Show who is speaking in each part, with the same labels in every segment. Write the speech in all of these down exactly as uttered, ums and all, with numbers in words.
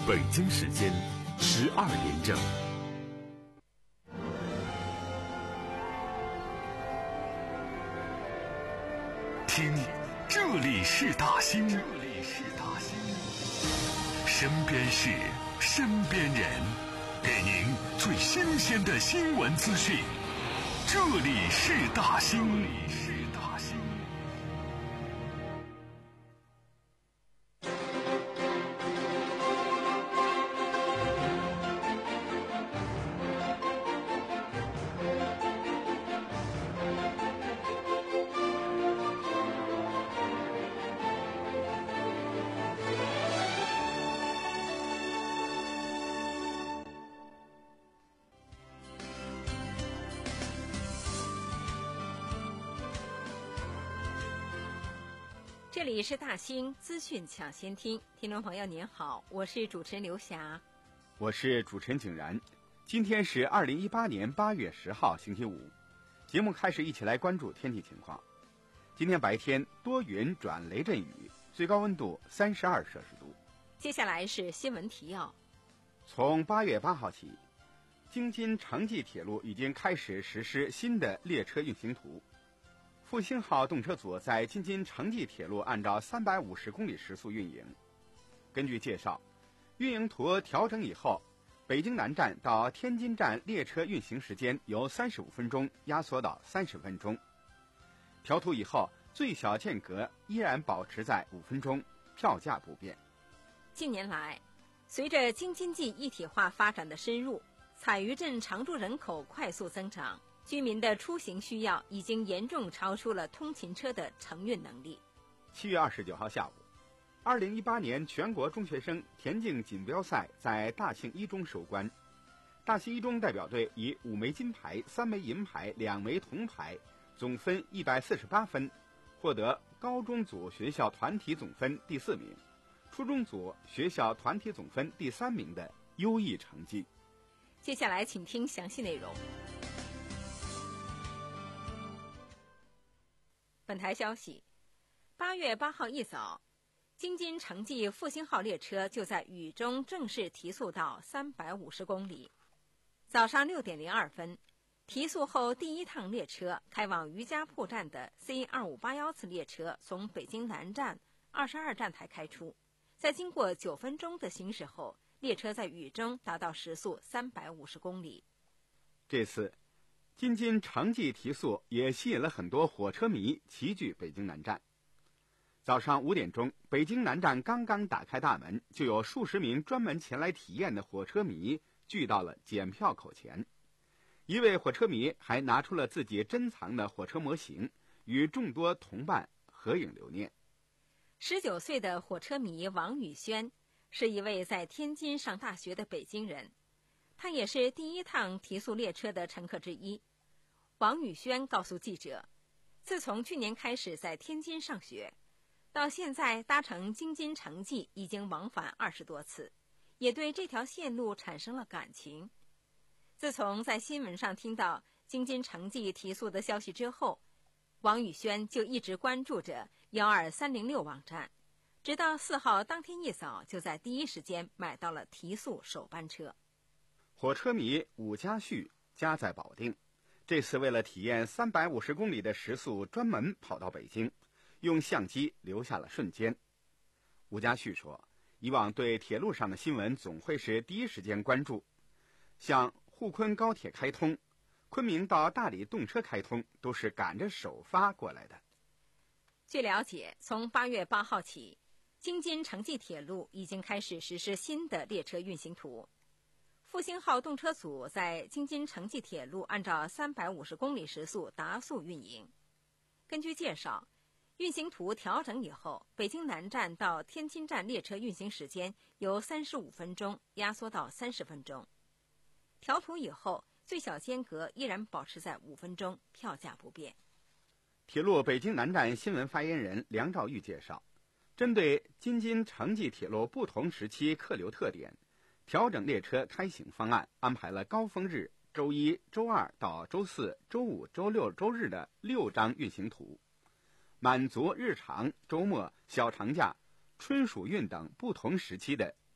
Speaker 1: 北京时间十二点整。听，这里是大兴，这里是大兴，身边事，身边人，给您最新鲜的新闻资讯。这里是大兴，这里是大兴。
Speaker 2: 这里是大兴资讯抢先听，听众朋友您好，我是主持人刘霞，
Speaker 3: 我是主持人景然。今天是二零一八年八月十号星期五，节目开始，一起来关注天气情况。今天白天多云转雷阵雨，最高温度三十二摄氏度。
Speaker 2: 接下来是新闻提要。
Speaker 3: 从八月八号起，京津城际铁路已经开始实施新的列车运行图。复兴号动车组在京津城际铁路按照三百五十公里时速运营。根据介绍，运营图调整以后，北京南站到天津站列车运行时间由三十五分钟压缩到三十分钟。调图以后，最小间隔依然保持在五分钟，票价不变。
Speaker 2: 近年来，随着京津冀一体化发展的深入，采余镇常住人口快速增长，居民的出行需要已经严重超出了通勤车的承运能力。
Speaker 3: 七月二十九号下午，二零一八年全国中学生田径锦标赛在大庆一中收官。大庆一中代表队以五枚金牌、三枚银牌、两枚铜牌，总分一百四十八分，获得高中组学校团体总分第四名，初中组学校团体总分第三名的优异成绩。
Speaker 2: 接下来请听详细内容。本台消息，八月八号一早，京津城际复兴号列车就在雨中正式提速到三百五十公里。早上六点零二分，提速后第一趟列车开往余家铺站的 C 二五八一次列车从北京南站二十二站台开出，在经过九分钟的行驶后，列车在雨中达到时速三百五十公里。
Speaker 3: 这次京津城际提速也吸引了很多火车迷齐聚北京南站。早上五点钟，北京南站刚刚打开大门，就有数十名专门前来体验的火车迷聚到了检票口前。一位火车迷还拿出了自己珍藏的火车模型，与众多同伴合影留念。
Speaker 2: 十九岁的火车迷王宇轩是一位在天津上大学的北京人，他也是第一趟提速列车的乘客之一。王宇轩告诉记者，自从去年开始在天津上学，到现在搭乘京津城际已经往返二十多次，也对这条线路产生了感情。自从在新闻上听到京津城际提速的消息之后，王宇轩就一直关注着一二三零六网站，直到四号当天一早就在第一时间买到了提速首班车。
Speaker 3: 火车迷武家旭家在保定，这次为了体验三百五十公里的时速，专门跑到北京，用相机留下了瞬间。吴家旭说，以往对铁路上的新闻总会是第一时间关注，像沪昆高铁开通、昆明到大理动车开通，都是赶着首发过来的。
Speaker 2: 据了解，从八月八号起，京津城际铁路已经开始实施新的列车运行图。复兴号动车组在京津城际铁路按照三百五十公里时速达速运营。根据介绍，运行图调整以后，北京南站到天津站列车运行时间由三十五分钟压缩到三十分钟。调图以后，最小间隔依然保持在五分钟，票价不变。
Speaker 3: 铁路北京南站新闻发言人梁兆玉介绍，针对京津城际铁路不同时期客流特点，调整列车开行方案，安排了高峰日周一、周二到周四、周五、周六、周日的六张运行图，满足日常、周末、小长假、春暑运等不同时期的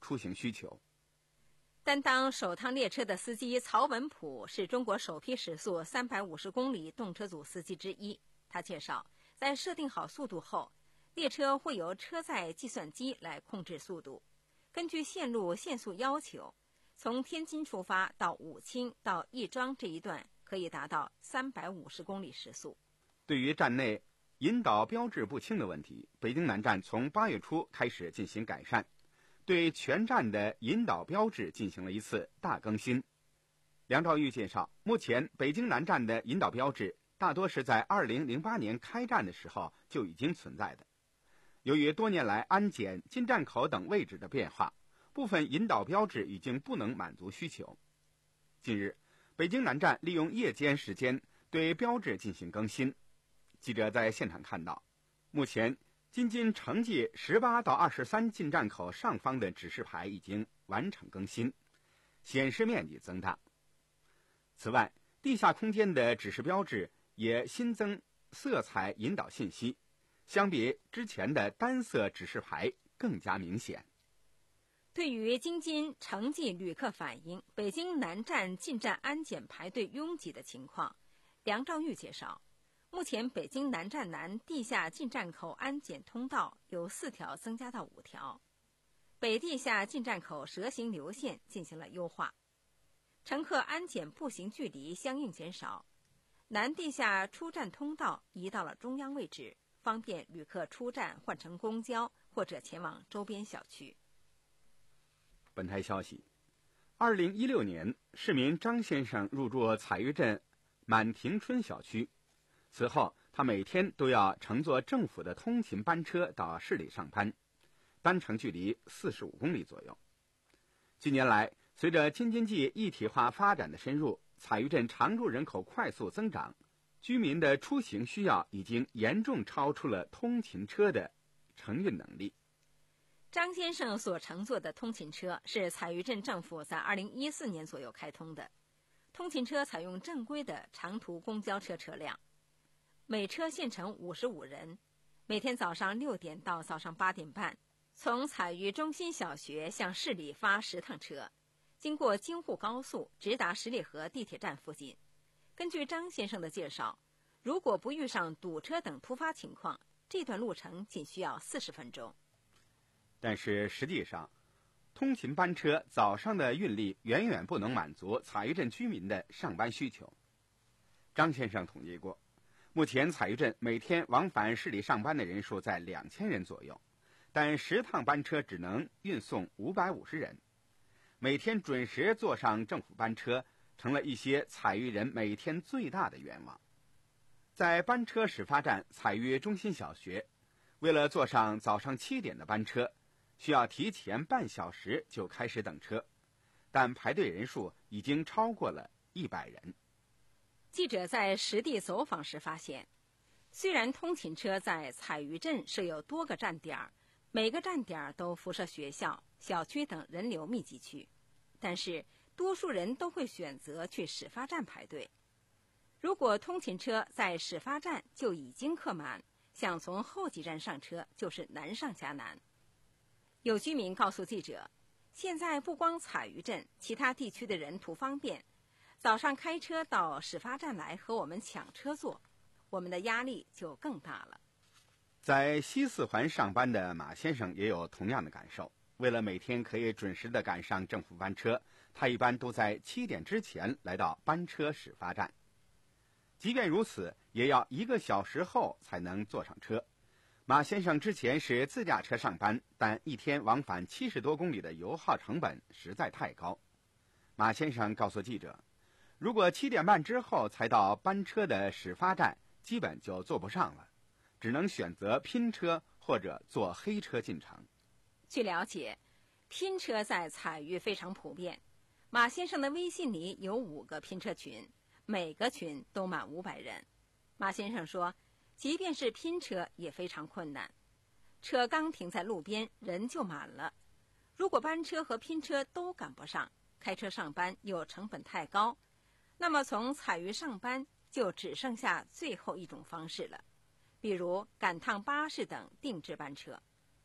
Speaker 3: 出行需求。
Speaker 2: 担当首趟列车的司机曹文普是中国首批时速三百五十公里动车组司机之一。他介绍，在设定好速度后，列车会由车载计算机来控制速度，根据线路限速要求，从天津出发到武清到亦庄这一段可以达到三百五十公里时速。
Speaker 3: 对于站内引导标志不清的问题，北京南站从八月初开始进行改善，对全站的引导标志进行了一次大更新。梁兆玉介绍，目前北京南站的引导标志大多是在二零零八年开站的时候就已经存在的。由于多年来安检、进站口等位置的变化，部分引导标志已经不能满足需求。近日，北京南站利用夜间时间对标志进行更新。记者在现场看到，目前京津城际十八到二十三进站口上方的指示牌已经完成更新，显示面积增大。此外，地下空间的指示标志也新增色彩引导信息，相比之前的单色指示牌更加明显。
Speaker 2: 对于京津城际旅客反映北京南站进站安检排队拥挤的情况，梁兆玉介绍，目前北京南站南地下进站口安检通道由四条增加到五条，北地下进站口蛇形流线进行了优化，乘客安检步行距离相应减少，南地下出站通道移到了中央位置，方便旅客出站换乘公交或者前往周边小区。
Speaker 3: 本台消息，二零一六年，市民张先生入住彩玉镇满庭春小区，此后他每天都要乘坐政府的通勤班车到市里上班，单程距离四十五公里左右。近年来，随着京津冀一体化发展的深入，彩玉镇常住人口快速增长，居民的出行需要已经严重超出了通勤车的承运能力。
Speaker 2: 张先生所乘坐的通勤车是彩玉镇政府在二零一四年左右开通的。通勤车采用正规的长途公交车车辆，每车限乘五十五人，每天早上六点到早上八点半，从彩玉中心小学向市里发十趟车，经过京沪高速直达十里河地铁站附近。根据张先生的介绍，如果不遇上堵车等突发情况，这段路程仅需要四十分钟。
Speaker 3: 但是实际上，通勤班车早上的运力远远不能满足彩玉镇居民的上班需求。张先生统计过，目前彩玉镇每天往返市里上班的人数在两千人左右，但十趟班车只能运送五百五十人。每天准时坐上政府班车，成了一些彩玉人每天最大的愿望。在班车始发站彩玉中心小学，为了坐上早上七点的班车，需要提前半小时就开始等车，但排队人数已经超过了一百人。
Speaker 2: 记者在实地走访时发现，虽然通勤车在彩玉镇设有多个站点，每个站点都辐射学校、小区等人流密集区，但是多数人都会选择去始发站排队。如果通勤车在始发站就已经客满，想从后几站上车就是难上加难。有居民告诉记者，现在不光彩玉镇，其他地区的人图方便，早上开车到始发站来和我们抢车坐，我们的压力就更大了。
Speaker 3: 在西四环上班的马先生也有同样的感受，为了每天可以准时地赶上政府班车，他一般都在七点之前来到班车始发站，即便如此也要一个小时后才能坐上车。马先生之前是自驾车上班，但一天往返七十多公里的油耗成本实在太高。马先生告诉记者，如果七点半之后才到班车的始发站，基本就坐不上了，只能选择拼车或者坐黑车进城。
Speaker 2: 据了解，拼车在彩玉非常普遍。马先生的微信里有五个拼车群，每个群都满五百人。马先生说，即便是拼车也非常困难，车刚停在路边，人就满了。如果班车和拼车都赶不上，开车上班又成本太高，那么从彩玉上班就只剩下最后一种方式了，比如赶趟巴士等定制班车。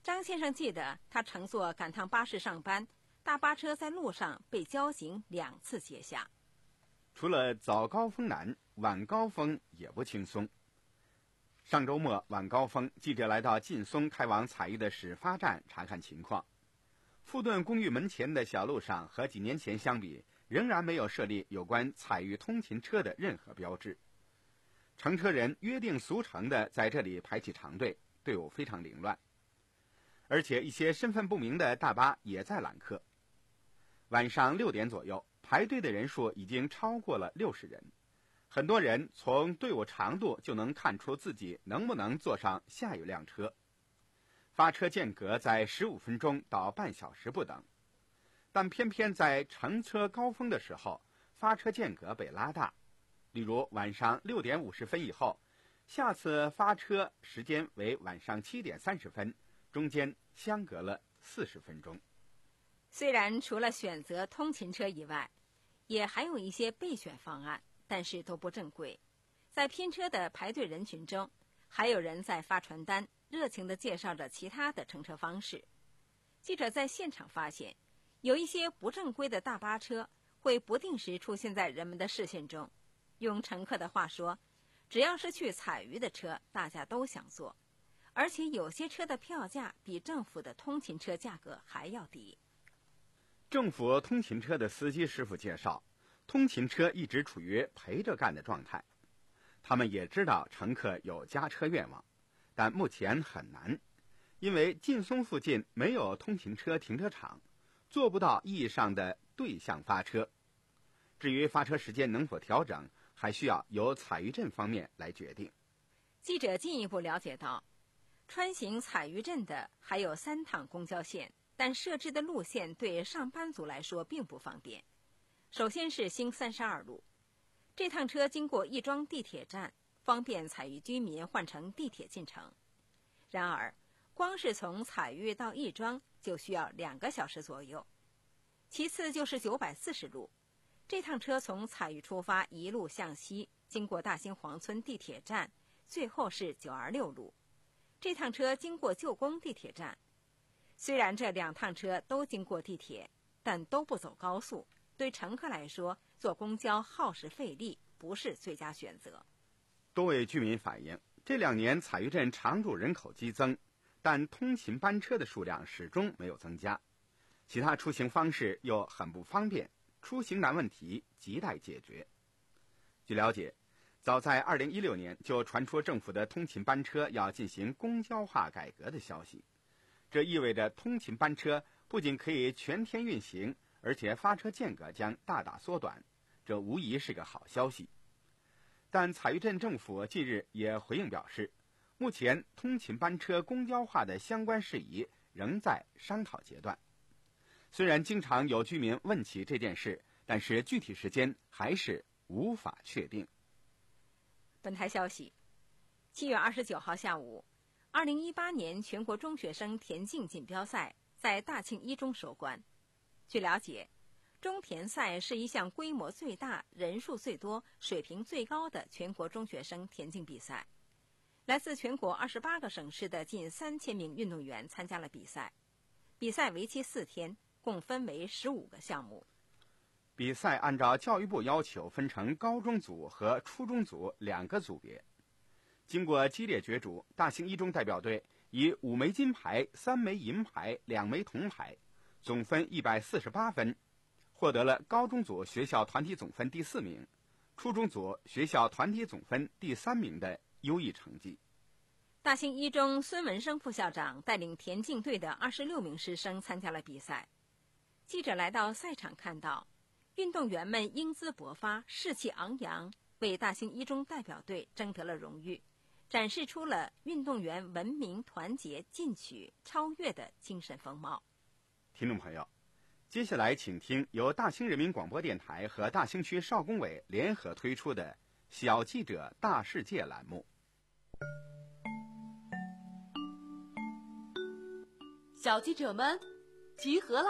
Speaker 2: 张先生记得，他乘坐赶趟巴士上班，大巴车在路上被交警两次截下。
Speaker 3: 除了早高峰难，晚高峰也不轻松。上周末晚高峰，记者来到劲松开往采玉的始发站查看情况。富顿公寓门前的小路上和几年前相比，仍然没有设立有关采玉通勤车的任何标志。乘车人约定俗成的在这里排起长队，队伍非常凌乱。而且一些身份不明的大巴也在揽客。晚上六点左右，排队的人数已经超过了六十人。很多人从队伍长度就能看出自己能不能坐上下一辆车。发车间隔在十五分钟到半小时不等，但偏偏在乘车高峰的时候，发车间隔被拉大。例如晚上六点五十分以后，下次发车时间为晚上七点三十分，中间相隔了四十分钟。
Speaker 2: 虽然除了选择通勤车以外，也还有一些备选方案，但是都不正规。在拼车的排队人群中，还有人在发传单，热情地介绍着其他的乘车方式。记者在现场发现，有一些不正规的大巴车会不定时出现在人们的视线中。用乘客的话说，只要是去采鱼的车，大家都想坐，而且有些车的票价比政府的通勤车价格还要低。
Speaker 3: 政府通勤车的司机师傅介绍，通勤车一直处于陪着干的状态。他们也知道乘客有加车愿望，但目前很难，因为劲松附近没有通勤车停车场，做不到意义上的对向发车。至于发车时间能否调整，还需要由采鱼镇方面来决定。
Speaker 2: 记者进一步了解到，穿行采鱼镇的还有三趟公交线，但设置的路线对上班族来说并不方便。首先是新三十二路，这趟车经过亦庄地铁站，方便采鱼居民换乘地铁进城。然而，光是从采玉到亦庄就需要两个小时左右。其次就是九百四十路，这趟车从采玉出发，一路向西，经过大兴黄村地铁站，最后是九二六路。这趟车经过旧宫地铁站。虽然这两趟车都经过地铁，但都不走高速，对乘客来说，坐公交耗时费力，不是最佳选择。
Speaker 3: 多位居民反映，这两年采玉镇常住人口激增，但通勤班车的数量始终没有增加，其他出行方式又很不方便，出行难问题亟待解决。据了解，早在二零一六年就传出政府的通勤班车要进行公交化改革的消息，这意味着通勤班车不仅可以全天运行，而且发车间隔将大大缩短，这无疑是个好消息。但采玉镇政府近日也回应表示，目前通勤班车公交化的相关事宜仍在商讨阶段。虽然经常有居民问起这件事，但是具体时间还是无法确定。
Speaker 2: 本台消息，七月二十九号下午，二零一八年全国中学生田径锦标赛在大庆一中收官。据了解，中田赛是一项规模最大、人数最多、水平最高的全国中学生田径比赛。来自全国二十八个省市的近三千名运动员参加了比赛。比赛为期四天，共分为十五个项目。
Speaker 3: 比赛按照教育部要求分成高中组和初中组两个组别。经过激烈角逐，大兴一中代表队以五枚金牌、三枚银牌、两枚铜牌，总分一百四十八分，获得了高中组学校团体总分第四名，初中组学校团体总分第三名的优异成绩。
Speaker 2: 大兴一中孙文生副校长带领田径队的二十六名师生参加了比赛。记者来到赛场看到，运动员们英姿勃发，士气昂扬，为大兴一中代表队争得了荣誉，展示出了运动员文明、团结、进取、超越的精神风貌。
Speaker 3: 听众朋友，接下来请听由大兴人民广播电台和大兴区少工委联合推出的小记者大世界栏目。
Speaker 4: 小记者们集合啦！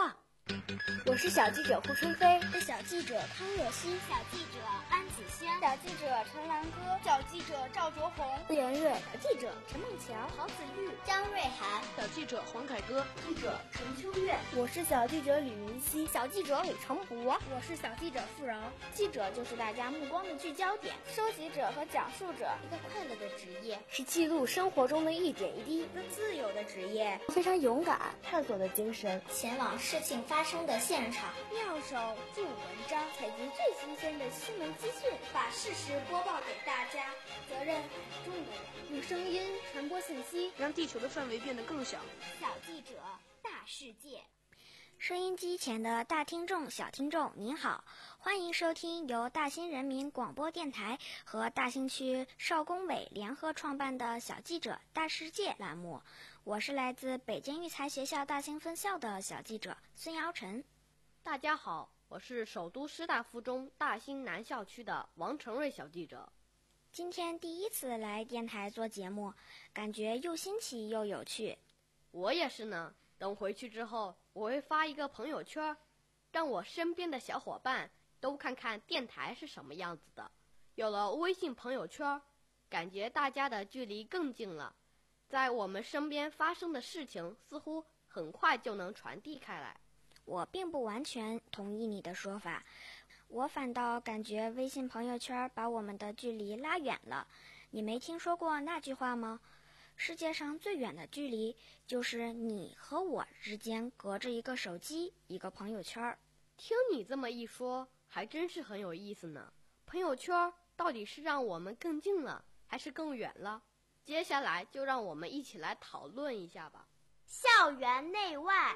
Speaker 4: 我是小记者胡春飞，
Speaker 5: 是小记者康若曦，
Speaker 6: 小记者安子轩，
Speaker 7: 小记者陈兰歌，
Speaker 8: 小记者赵卓红，
Speaker 5: 顾元瑞，
Speaker 9: 小记者陈梦桥，
Speaker 6: 曹子玉，张瑞涵，
Speaker 10: 小记者黄凯歌，
Speaker 11: 记者陈秋月。
Speaker 12: 我是小记者李云熙，
Speaker 13: 小记者李成博，
Speaker 14: 我是小记者付饶。
Speaker 15: 记者就是大家目光的聚焦点，
Speaker 16: 收集者和讲述者，
Speaker 6: 一个快乐的职业，
Speaker 9: 是记录生活中的一点一滴，
Speaker 16: 一个自由的职业，
Speaker 9: 非常勇敢，探索的精神，
Speaker 6: 前往事情发生的现场，
Speaker 4: 妙手著文章，
Speaker 5: 采集最新鲜的新闻资讯，
Speaker 6: 把事实播报给大家，责任重的人，
Speaker 4: 用声音传播信息，
Speaker 10: 让地球的范围变得更小。
Speaker 6: 小记者大世界。
Speaker 13: 收音机前的大听众、小听众，您好，欢迎收听由大兴人民广播电台和大兴区邵工委联合创办的小记者大世界栏目。我是来自北京育才学校大兴分校的小记者孙瑶晨。
Speaker 17: 大家好，我是首都师大附中大兴南校区的王成瑞小记者。
Speaker 13: 今天第一次来电台做节目，感觉又新奇又有趣。
Speaker 17: 我也是呢，等回去之后我会发一个朋友圈，让我身边的小伙伴都看看电台是什么样子的。有了微信朋友圈，感觉大家的距离更近了，在我们身边发生的事情似乎很快就能传递开来。
Speaker 13: 我并不完全同意你的说法，我反倒感觉微信朋友圈把我们的距离拉远了。你没听说过那句话吗？世界上最远的距离就是你和我之间隔着一个手机，一个朋友圈。
Speaker 17: 听你这么一说，还真是很有意思呢。朋友圈到底是让我们更近了，还是更远了？接下来就让我们一起来讨论一下吧。
Speaker 6: 校园内外，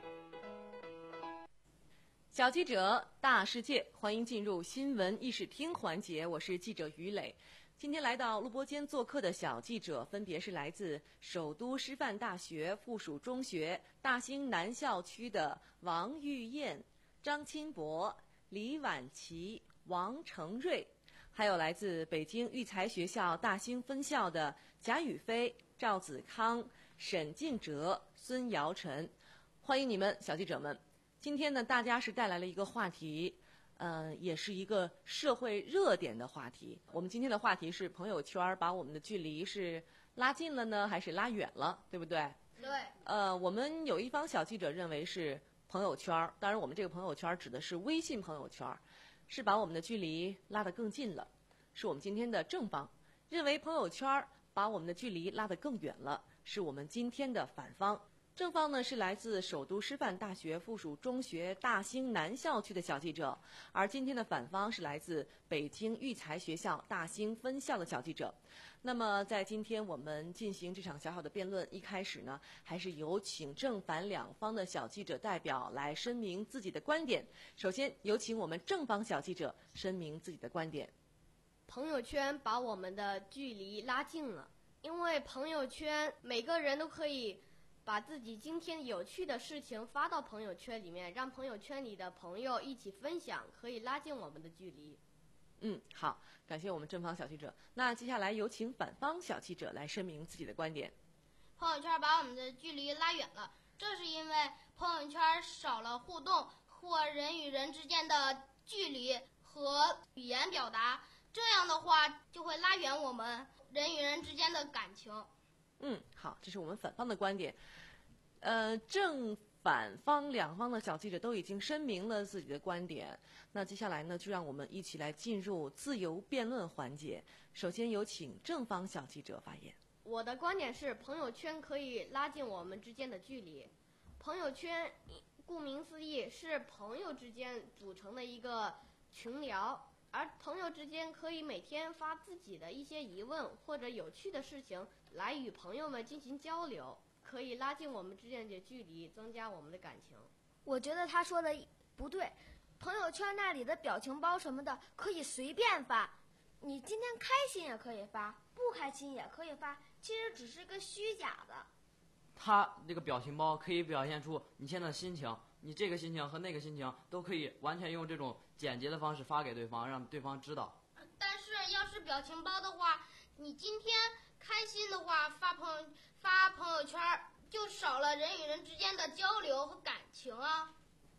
Speaker 2: 小记者大世界，欢迎进入新闻议事厅环节，我是记者于磊。今天来到录播间做客的小记者分别是来自首都师范大学附属中学大兴南校区的王玉燕、张钦博、李婉琪、王成瑞，还有来自北京育才学校大兴分校的贾宇飞、赵子康、沈敬哲、孙瑶晨。欢迎你们，小记者们。今天呢，大家是带来了一个话题，呃，也是一个社会热点的话题。我们今天的话题是朋友圈把我们的距离是拉近了呢，还是拉远了，对不对？
Speaker 8: 对。
Speaker 2: 呃，我们有一方小记者认为是朋友圈，当然我们这个朋友圈指的是微信朋友圈，是把我们的距离拉得更近了。是我们今天的正方认为朋友圈把我们的距离拉得更远了，是我们今天的反方。正方呢是来自首都师范大学附属中学大兴南校区的小记者，而今天的反方是来自北京育才学校大兴分校的小记者。那么在今天我们进行这场小小的辩论，一开始呢还是有请正反两方的小记者代表来声明自己的观点。首先有请我们正方小记者声明自己的观点。
Speaker 17: 朋友圈把我们的距离拉近了，因为朋友圈每个人都可以把自己今天有趣的事情发到朋友圈里面，让朋友圈里的朋友一起分享，可以拉近我们的距离。
Speaker 2: 嗯，好，感谢我们正方小记者。那接下来有请反方小记者来声明自己的观点。
Speaker 8: 朋友圈把我们的距离拉远了，这是因为朋友圈少了互动或人与人之间的距离和语言表达，这样的话就会拉远我们人与人之间的感情。
Speaker 2: 嗯，好，这是我们反方的观点。呃，正反方两方的小记者都已经声明了自己的观点。那接下来呢，就让我们一起来进入自由辩论环节。首先有请正方小记者发言。
Speaker 17: 我的观点是，朋友圈可以拉近我们之间的距离。朋友圈顾名思义是朋友之间组成的一个群聊。而朋友之间可以每天发自己的一些疑问或者有趣的事情来与朋友们进行交流，可以拉近我们之间的距离，增加我们的感情。
Speaker 5: 我觉得他说的不对，朋友圈那里的表情包什么的可以随便发，你今天开心也可以发，不开心也可以发，其实只是个虚假的。
Speaker 11: 他这个表情包可以表现出你现在的心情，你这个心情和那个心情都可以完全用这种简洁的方式发给对方，让对方知道。
Speaker 8: 但是要是表情包的话，你今天开心的话发朋友发朋友圈，就少了人与人之间的交流和感情啊。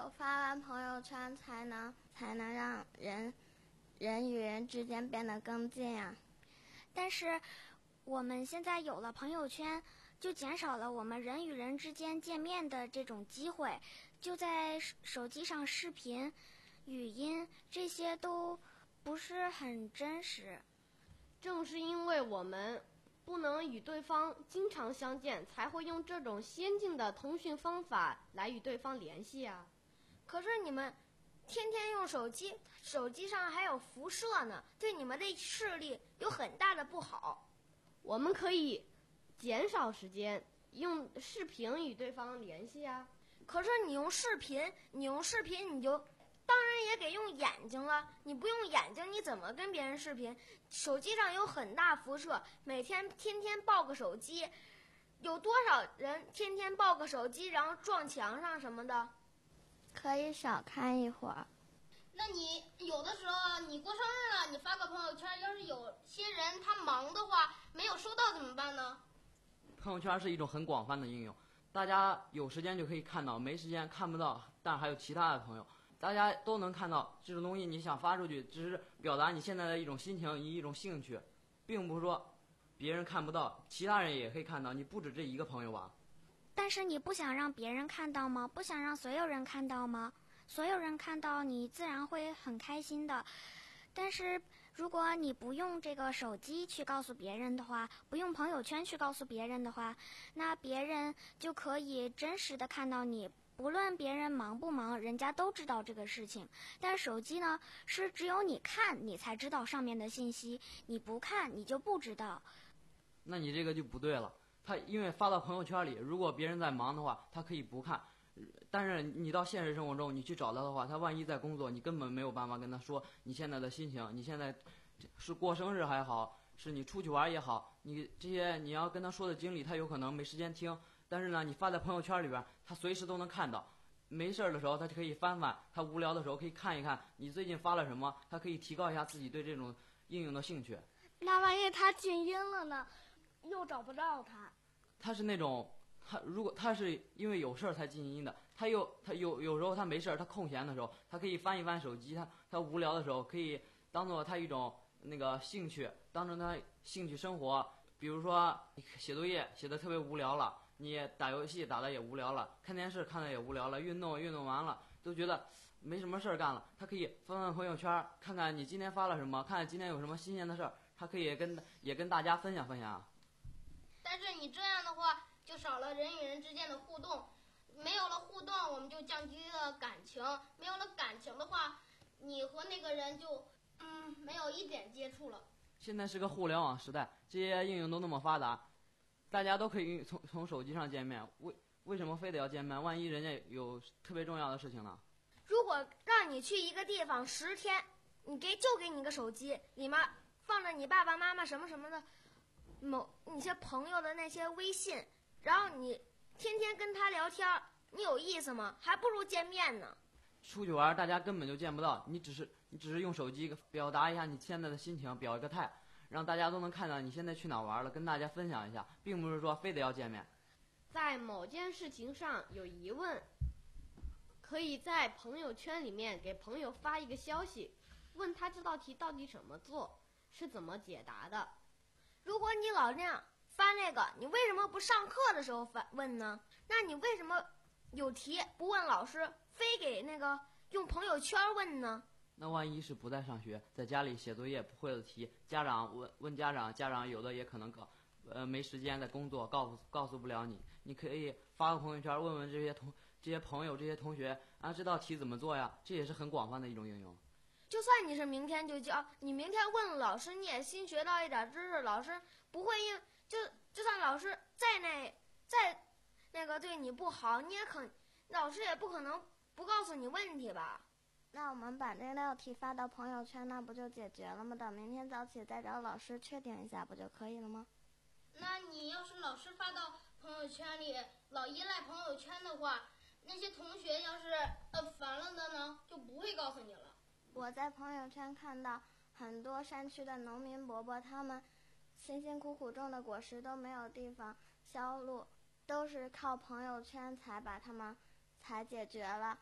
Speaker 5: 发完朋友圈才能才能让人人与人之间变得更近呀。
Speaker 13: 但是我们现在有了朋友圈，就减少了我们人与人之间见面的这种机会，就在手机上视频、语音这些都不是很真实。
Speaker 17: 正是因为我们不能与对方经常相见，才会用这种先进的通讯方法来与对方联系啊。
Speaker 5: 可是你们天天用手机，手机上还有辐射呢，对你们的视力有很大的不好。
Speaker 17: 我们可以减少时间，用视频与对方联系啊。
Speaker 5: 可是你用视频，你用视频你就当然也给用眼睛了，你不用眼睛你怎么跟别人视频？手机上有很大辐射，每天天天抱个手机，有多少人天天抱个手机然后撞墙上什么的？可以少看一会儿。
Speaker 8: 那你有的时候你过生日了，你发个朋友圈，要是有些人他忙的话没有收到怎么办呢？
Speaker 11: 朋友圈是一种很广泛的应用，大家有时间就可以看到，没时间看不到，但还有其他的朋友，大家都能看到这种东西。你想发出去，只是表达你现在的一种心情，一种兴趣，并不是说别人看不到，其他人也可以看到，你不止这一个朋友吧。
Speaker 13: 但是你不想让别人看到吗？不想让所有人看到吗？所有人看到你自然会很开心的。但是如果你不用这个手机去告诉别人的话，不用朋友圈去告诉别人的话，那别人就可以真实的看到你，不论别人忙不忙，人家都知道这个事情。但是手机呢，是只有你看你才知道上面的信息，你不看你就不知道。
Speaker 11: 那你这个就不对了，他因为发到朋友圈里，如果别人在忙的话，他可以不看，但是你到现实生活中你去找他的话，他万一在工作，你根本没有办法跟他说你现在的心情，你现在是过生日还好，是你出去玩也好，你这些你要跟他说的经历，他有可能没时间听。但是呢，你发在朋友圈里边，他随时都能看到，没事的时候他就可以翻翻，他无聊的时候可以看一看你最近发了什么，他可以提高一下自己对这种应用的兴趣。
Speaker 9: 那万一他静音了呢，又找不到他？
Speaker 11: 他是那种他如果他是因为有事儿才静音的，他又他有有时候他没事儿，他空闲的时候，他可以翻一翻手机，他他无聊的时候可以当做他一种那个兴趣，当成他兴趣生活。比如说写作业写的特别无聊了，你打游戏打的也无聊了，看电视看的也无聊了，运动运动完了都觉得没什么事儿干了，他可以翻翻朋友圈，看看你今天发了什么，看看今天有什么新鲜的事儿，他可以跟也跟大家分享分享。
Speaker 8: 但是你这样的话就少了人与人之间的互动，没有了互动我们就降低了感情，没有了感情的话，你和那个人就嗯没有一点接触了。
Speaker 11: 现在是个互联网时代，这些应用都那么发达，大家都可以从从手机上见面，为为什么非得要见面？万一人家有特别重要的事情呢？
Speaker 5: 如果让你去一个地方十天，你给就给你个手机，里面放着你爸爸妈妈什么什么的某你些朋友的那些微信，然后你天天跟他聊天，你有意思吗？还不如见面呢。
Speaker 11: 出去玩大家根本就见不到，你只是你只是用手机表达一下你现在的心情，表一个态，让大家都能看到你现在去哪玩了，跟大家分享一下，并不是说非得要见面。
Speaker 17: 在某件事情上有疑问，可以在朋友圈里面给朋友发一个消息，问他这道题到底怎么做，是怎么解答的。
Speaker 5: 如果你老那样发那个，你为什么不上课的时候发问呢？那你为什么有题不问老师，非给那个用朋友圈问呢？
Speaker 11: 那万一是不在上学，在家里写作业不会的题，家长问问家长，家长有的也可能搞呃没时间在工作，告诉告诉不了你，你可以发个朋友圈问问这些同这些朋友这些同学啊，这道题怎么做呀？这也是很广泛的一种应用。
Speaker 5: 就算你是明天就教，你明天问老师，你也新学到一点知识，老师不会应就就算老师再那再那个对你不好，你也可老师也不可能不告诉你问题吧？
Speaker 9: 那我们把这道题发到朋友圈，那不就解决了吗？等明天早起再找老师确定一下，不就可以了吗？
Speaker 8: 那你要是老师发到朋友圈里，老依赖朋友圈的话，那些同学要是呃烦了的呢，就不会告诉你了。
Speaker 9: 我在朋友圈看到很多山区的农民伯伯，他们辛辛苦苦种的果实都没有地方销路，都是靠朋友圈才把他们才解决了。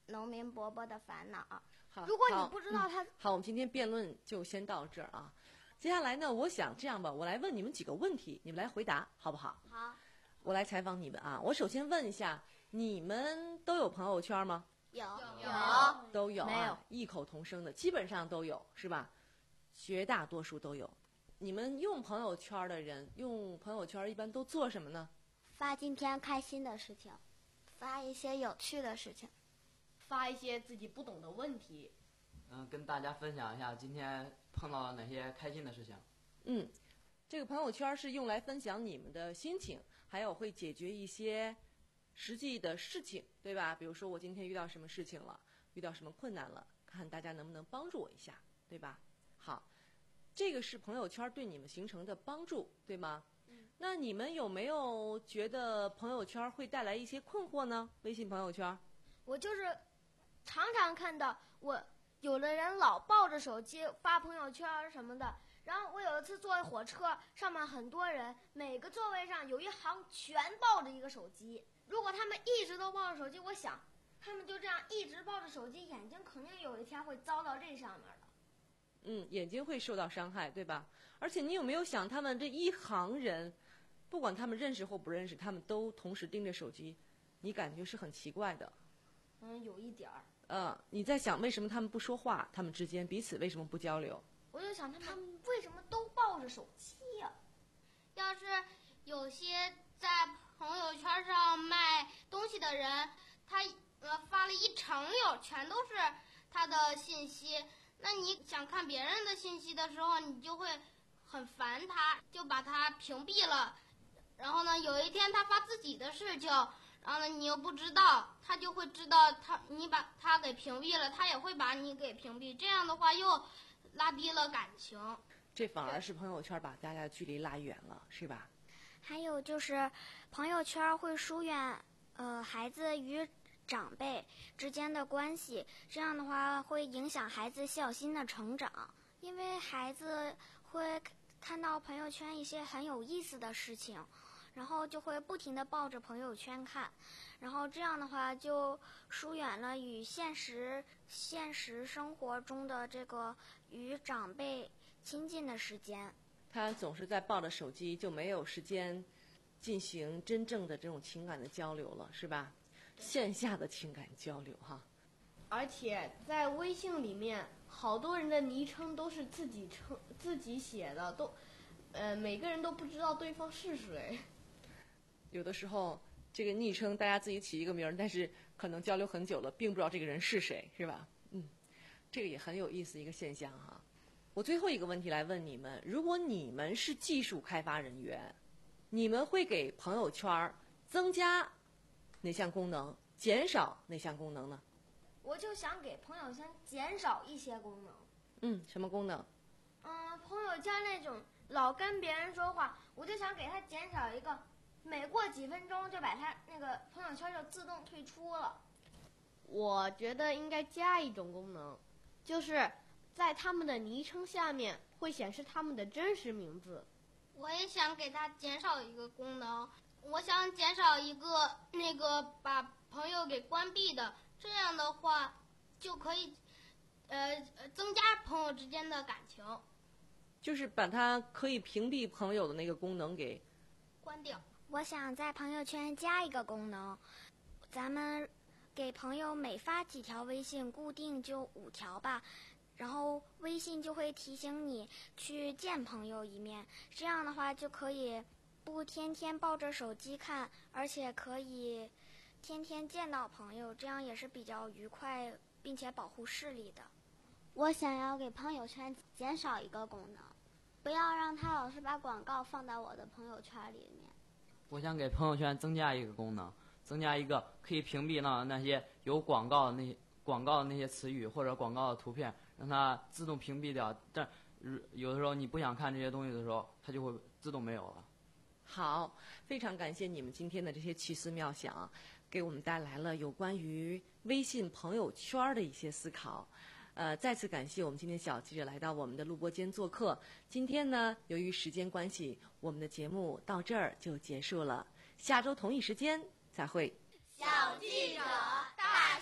Speaker 9: 农民伯伯的烦恼。
Speaker 7: 好，
Speaker 5: 如果你不知道他、
Speaker 7: 嗯、好，我们今天辩论就先到这儿啊。接下来呢，我想这样吧，我来问你们几个问题，你们来回答，好不好？
Speaker 9: 好。
Speaker 7: 我来采访你们啊。我首先问一下，你们都有朋友圈吗？
Speaker 9: 有。
Speaker 5: 有。
Speaker 7: 都有、啊。
Speaker 5: 没有。
Speaker 7: 异口同声的，基本上都有，是吧？绝大多数都有。你们用朋友圈的人，用朋友圈一般都做什么呢？
Speaker 9: 发今天开心的事情，发一些有趣的事情，
Speaker 17: 发一些自己不懂的问题。
Speaker 11: 嗯，跟大家分享一下今天碰到了哪些开心的事情。
Speaker 7: 嗯，这个朋友圈是用来分享你们的心情，还有会解决一些实际的事情，对吧？比如说我今天遇到什么事情了，遇到什么困难了，看大家能不能帮助我一下，对吧？好，这个是朋友圈对你们形成的帮助，对吗？
Speaker 9: 嗯。
Speaker 7: 那你们有没有觉得朋友圈会带来一些困惑呢？微信朋友圈，
Speaker 5: 我就是常常看到我。有的人老抱着手机发朋友圈什么的，然后我有一次坐火车，上面很多人，每个座位上有一行全抱着一个手机。如果他们一直都抱着手机，我想他们就这样一直抱着手机，眼睛肯定有一天会遭到这上面的。
Speaker 7: 嗯，眼睛会受到伤害，对吧？而且你有没有想，他们这一行人，不管他们认识或不认识，他们都同时盯着手机，你感觉是很奇怪的。
Speaker 5: 嗯，有一点儿。
Speaker 7: 呃，你在想为什么他们不说话？他们之间彼此为什么不交流？
Speaker 5: 我就想他们为什么都抱着手机呀、啊？
Speaker 8: 要是有些在朋友圈上卖东西的人，他呃发了一长溜，全都是他的信息，那你想看别人的信息的时候，你就会很烦他，就把他屏蔽了。然后呢，有一天他发自己的事情。然后呢，你又不知道，他就会知道他你把他给屏蔽了，他也会把你给屏蔽。这样的话又拉低了感情。
Speaker 7: 这反而是朋友圈把大家的距离拉远了，是吧？
Speaker 13: 还有就是朋友圈会疏远呃孩子与长辈之间的关系，这样的话会影响孩子孝心的成长，因为孩子会看到朋友圈一些很有意思的事情。然后就会不停地抱着朋友圈看，然后这样的话就疏远了与现实现实生活中的这个与长辈亲近的时间。
Speaker 7: 他总是在抱着手机，就没有时间进行真正的这种情感的交流了，是吧？线下的情感交流哈。
Speaker 17: 而且在微信里面，好多人的昵称都是自己称自己写的，都，呃，每个人都不知道对方是谁。
Speaker 7: 有的时候，这个昵称大家自己起一个名儿，但是可能交流很久了，并不知道这个人是谁，是吧？嗯，这个也很有意思一个现象哈。我最后一个问题来问你们：如果你们是技术开发人员，你们会给朋友圈增加哪项功能，减少哪项功能呢？
Speaker 5: 我就想给朋友圈减少一些功能。
Speaker 7: 嗯，什么功能？
Speaker 5: 嗯，朋友圈那种老跟别人说话，我就想给他减少一个。每过几分钟就把他那个朋友圈就自动退出了。
Speaker 17: 我觉得应该加一种功能，就是在他们的昵称下面会显示他们的真实名字。
Speaker 8: 我也想给他减少一个功能，我想减少一个那个把朋友给关闭的，这样的话就可以呃增加朋友之间的感情。
Speaker 7: 就是把它可以屏蔽朋友的那个功能给
Speaker 8: 关掉。
Speaker 13: 我想在朋友圈加一个功能，咱们给朋友每发几条微信，固定就五条吧，然后微信就会提醒你去见朋友一面，这样的话就可以不天天抱着手机看，而且可以天天见到朋友，这样也是比较愉快并且保护视力的。
Speaker 9: 我想要给朋友圈减少一个功能，不要让他老是把广告放到我的朋友圈里面。
Speaker 11: 我想给朋友圈增加一个功能，增加一个可以屏蔽到那些有广告的那些广告的那些词语或者广告的图片，让它自动屏蔽掉。但有的时候你不想看这些东西的时候，它就会自动没有了。
Speaker 7: 好，非常感谢你们今天的这些奇思妙想，给我们带来了有关于微信朋友圈的一些思考。呃，再次感谢我们今天小记者来到我们的录播间做客。今天呢，由于时间关系，我们的节目到这儿就结束了。下周同一时间再会。
Speaker 6: 小记者大师。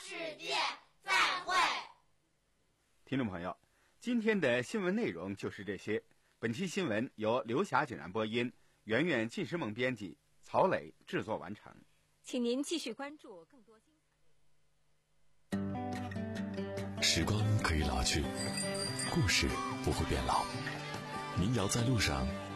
Speaker 14: 世界再会。
Speaker 3: 听众朋友，今天的新闻内容就是这些。本期新闻由刘霞简然播音，圆圆纪时梦编辑，曹磊制作完成。
Speaker 2: 请您继续关注更多精
Speaker 1: 彩。时光可以老去，故事不会变老。民谣在路上，